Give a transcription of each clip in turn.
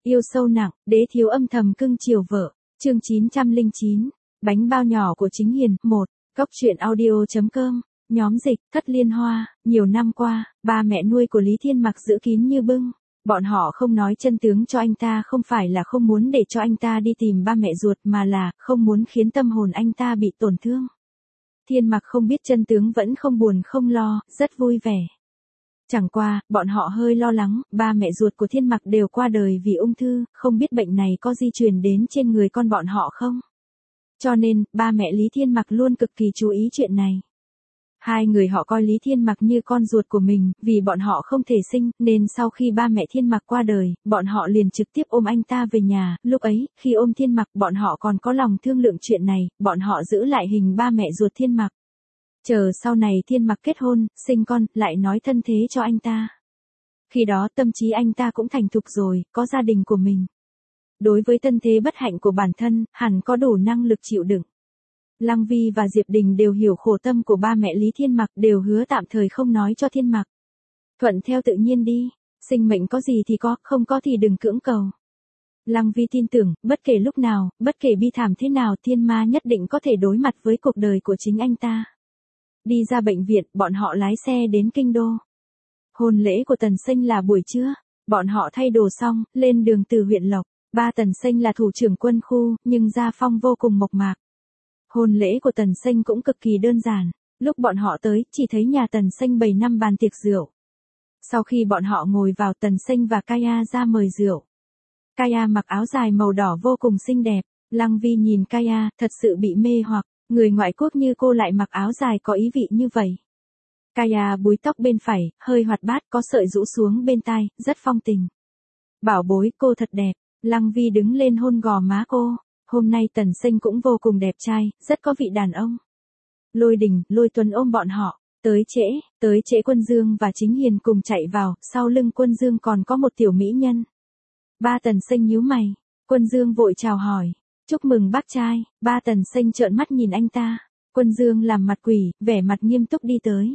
Yêu sâu nặng, đế thiếu âm thầm cưng chiều vợ. Chương 909. Bánh bao nhỏ của Chính Hiền. 1. Góc truyện audio.com. Nhóm dịch, Thất Liên Hoa. Nhiều năm qua, ba mẹ nuôi của Lý Thiên Mặc giữ kín như bưng. Bọn họ không nói chân tướng cho anh ta, không phải là không muốn để cho anh ta đi tìm ba mẹ ruột, mà là không muốn khiến tâm hồn anh ta bị tổn thương. Thiên Mặc không biết chân tướng vẫn không buồn không lo, rất vui vẻ. Chẳng qua, bọn họ hơi lo lắng, ba mẹ ruột của Thiên Mặc đều qua đời vì ung thư, không biết bệnh này có di truyền đến trên người con bọn họ không. Cho nên, ba mẹ Lý Thiên Mặc luôn cực kỳ chú ý chuyện này. Hai người họ coi Lý Thiên Mặc như con ruột của mình, vì bọn họ không thể sinh, nên sau khi ba mẹ Thiên Mặc qua đời, bọn họ liền trực tiếp ôm anh ta về nhà. Lúc ấy, khi ôm Thiên Mặc, bọn họ còn có lòng thương lượng chuyện này, bọn họ giữ lại hình ba mẹ ruột Thiên Mặc. Chờ sau này Thiên Mặc kết hôn, sinh con, lại nói thân thế cho anh ta. Khi đó tâm trí anh ta cũng thành thục rồi, có gia đình của mình. Đối với thân thế bất hạnh của bản thân, hẳn có đủ năng lực chịu đựng. Lăng Vi và Diệp Đình đều hiểu khổ tâm của ba mẹ Lý Thiên Mặc, đều hứa tạm thời không nói cho Thiên Mặc. Thuận theo tự nhiên đi, sinh mệnh có gì thì có, không có thì đừng cưỡng cầu. Lăng Vi tin tưởng, bất kể lúc nào, bất kể bi thảm thế nào, Thiên Ma nhất định có thể đối mặt với cuộc đời của chính anh ta. Đi ra bệnh viện, bọn họ lái xe đến Kinh Đô. Hôn lễ của Tần Sinh là buổi trưa, bọn họ thay đồ xong, lên đường từ huyện Lộc. Ba Tần Sinh là thủ trưởng quân khu, nhưng gia phong vô cùng mộc mạc. Hôn lễ của Tần Sinh cũng cực kỳ đơn giản, lúc bọn họ tới, chỉ thấy nhà Tần Sinh bày 5 bàn tiệc rượu. Sau khi bọn họ ngồi vào, Tần Sinh và Kaya ra mời rượu. Kaya mặc áo dài màu đỏ vô cùng xinh đẹp, Lăng Vi nhìn Kaya, thật sự bị mê hoặc, người ngoại quốc như cô lại mặc áo dài có ý vị như vậy. Kaya búi tóc bên phải, hơi hoạt bát, có sợi rũ xuống bên tai, rất phong tình. Bảo bối, cô thật đẹp. Lăng Vi đứng lên hôn gò má cô. Hôm nay Tần Sinh cũng vô cùng đẹp trai, rất có vị đàn ông. Lôi Đình, Lôi Tuấn ôm bọn họ, tới trễ Quân Dương và Chính Hiền cùng chạy vào, sau lưng Quân Dương còn có một tiểu mỹ nhân. Ba Tần Sinh nhíu mày, Quân Dương vội chào hỏi, chúc mừng bác trai. Ba Tần Sinh trợn mắt nhìn anh ta, Quân Dương làm mặt quỷ, vẻ mặt nghiêm túc đi tới.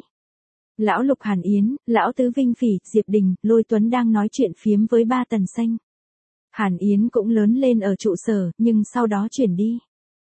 Lão Lục Hàn Yến, Lão Tứ Vinh Phỉ, Diệp Đình, Lôi Tuấn đang nói chuyện phiếm với ba Tần Sinh. Hàn Yến cũng lớn lên ở trụ sở, nhưng sau đó chuyển đi.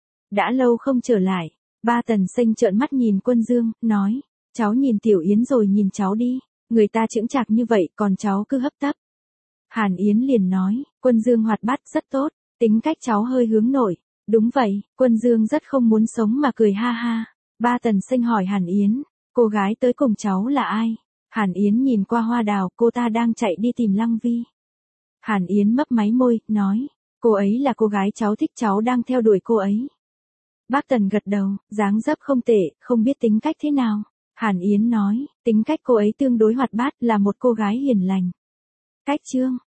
Đã lâu không trở lại, ba Tần Sinh trợn mắt nhìn Quân Dương, nói, cháu nhìn Tiểu Yến rồi nhìn cháu đi, người ta chững chạc như vậy, còn cháu cứ hấp tấp. Hàn Yến liền nói, Quân Dương hoạt bát rất tốt, tính cách cháu hơi hướng nội. Đúng vậy, Quân Dương rất không muốn sống mà cười ha ha. Ba Tần Sinh hỏi Hàn Yến, cô gái tới cùng cháu là ai? Hàn Yến nhìn qua hoa đào, cô ta đang chạy đi tìm Lăng Vi. Hàn Yến mấp máy môi, nói, cô ấy là cô gái cháu thích, cháu đang theo đuổi cô ấy. Bác Tần gật đầu, dáng dấp không tệ, không biết tính cách thế nào. Hàn Yến nói, tính cách cô ấy tương đối hoạt bát, là một cô gái hiền lành. Cách Trương,